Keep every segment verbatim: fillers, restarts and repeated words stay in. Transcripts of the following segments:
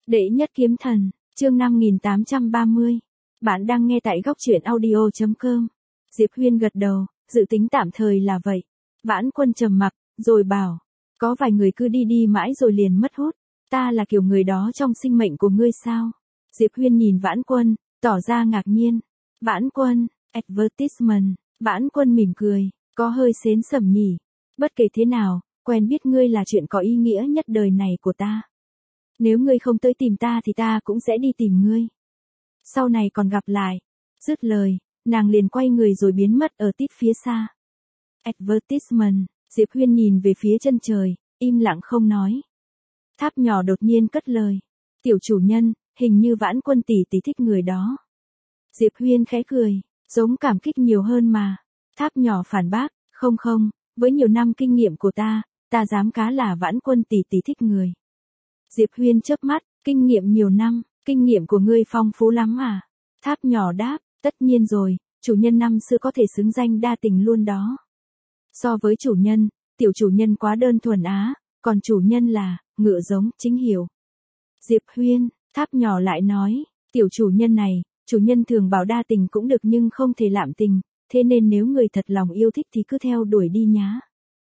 Đệ nhất kiếm thần, chương năm nghìn tám trăm ba mươi. Bạn đang nghe tại góc truyện audio chấm com. Diệp Huyên gật đầu, dự tính tạm thời là vậy. Vãn Quân trầm mặc, rồi bảo, có vài người cứ đi đi mãi rồi liền mất hút. Ta là kiểu người đó trong sinh mệnh của ngươi sao? Diệp Huyên nhìn Vãn Quân, tỏ ra ngạc nhiên. Vãn Quân, advertisement, Vãn Quân mỉm cười, có hơi xến sẩm nhỉ. Bất kể thế nào, quen biết ngươi là chuyện có ý nghĩa nhất đời này của ta. Nếu ngươi không tới tìm ta thì ta cũng sẽ đi tìm ngươi. Sau này còn gặp lại. Dứt lời, nàng liền quay người rồi biến mất ở tít phía xa. Advertisement, Diệp Huyên nhìn về phía chân trời, im lặng không nói. Tháp nhỏ đột nhiên cất lời. Tiểu chủ nhân, hình như Vãn Quân tỷ tỷ thích người đó. Diệp Huyên khẽ cười, giống cảm kích nhiều hơn mà. Tháp nhỏ phản bác, không không, với nhiều năm kinh nghiệm của ta, ta dám cá là Vãn Quân tỷ tỷ thích người. Diệp Huyên chớp mắt, kinh nghiệm nhiều năm, kinh nghiệm của ngươi phong phú lắm à? Tháp nhỏ đáp, tất nhiên rồi, chủ nhân năm xưa có thể xứng danh đa tình luôn đó. So với chủ nhân, tiểu chủ nhân quá đơn thuần á, còn chủ nhân là, ngựa giống, chính hiểu. Diệp Huyên, tháp nhỏ lại nói, tiểu chủ nhân này, chủ nhân thường bảo đa tình cũng được nhưng không thể lạm tình, thế nên nếu người thật lòng yêu thích thì cứ theo đuổi đi nhá.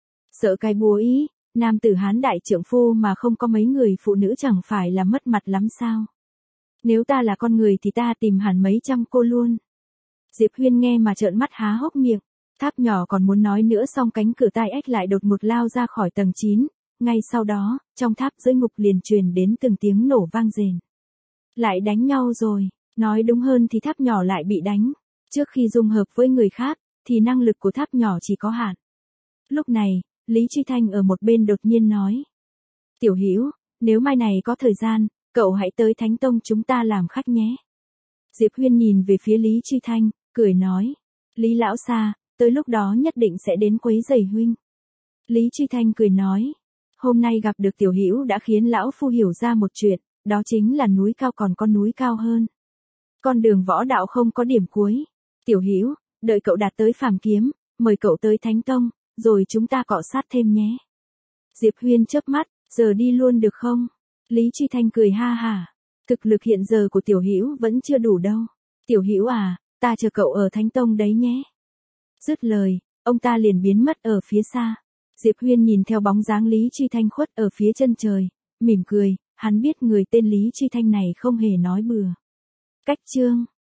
Sợ cái búa ý. Nam tử Hán đại trượng phu mà không có mấy người phụ nữ chẳng phải là mất mặt lắm sao? Nếu ta là con người thì ta tìm hẳn mấy trăm cô luôn. Diệp Huyên nghe mà trợn mắt há hốc miệng. Tháp nhỏ còn muốn nói nữa xong cánh cửa tai ếch lại đột ngột lao ra khỏi tầng chín. Ngay sau đó, trong tháp dưới ngục liền truyền đến từng tiếng nổ vang rền. Lại đánh nhau rồi, nói đúng hơn thì tháp nhỏ lại bị đánh. Trước khi dung hợp với người khác, thì năng lực của tháp nhỏ chỉ có hạn. Lúc này, Lý Truy Thanh ở một bên đột nhiên nói. Tiểu Hữu, nếu mai này có thời gian, cậu hãy tới Thánh Tông chúng ta làm khách nhé. Diệp Huyên nhìn về phía Lý Truy Thanh, cười nói. Lý lão xa, tới lúc đó nhất định sẽ đến quấy rầy huynh. Lý Truy Thanh cười nói. Hôm nay gặp được Tiểu Hữu đã khiến lão phu hiểu ra một chuyện, đó chính là núi cao còn có núi cao hơn. Con đường võ đạo không có điểm cuối. Tiểu Hữu, đợi cậu đạt tới phàm kiếm, mời cậu tới Thánh Tông. Rồi chúng ta cọ sát thêm nhé. Diệp Huyên chớp mắt, giờ đi luôn được không? Lý Truy Thanh cười ha hả. Thực lực hiện giờ của Tiểu Hữu vẫn chưa đủ đâu. Tiểu Hữu à, ta chờ cậu ở Thánh Tông đấy nhé. Dứt lời, ông ta liền biến mất ở phía xa. Diệp Huyên nhìn theo bóng dáng Lý Truy Thanh khuất ở phía chân trời, mỉm cười, hắn biết người tên Lý Truy Thanh này không hề nói bừa. Cách chương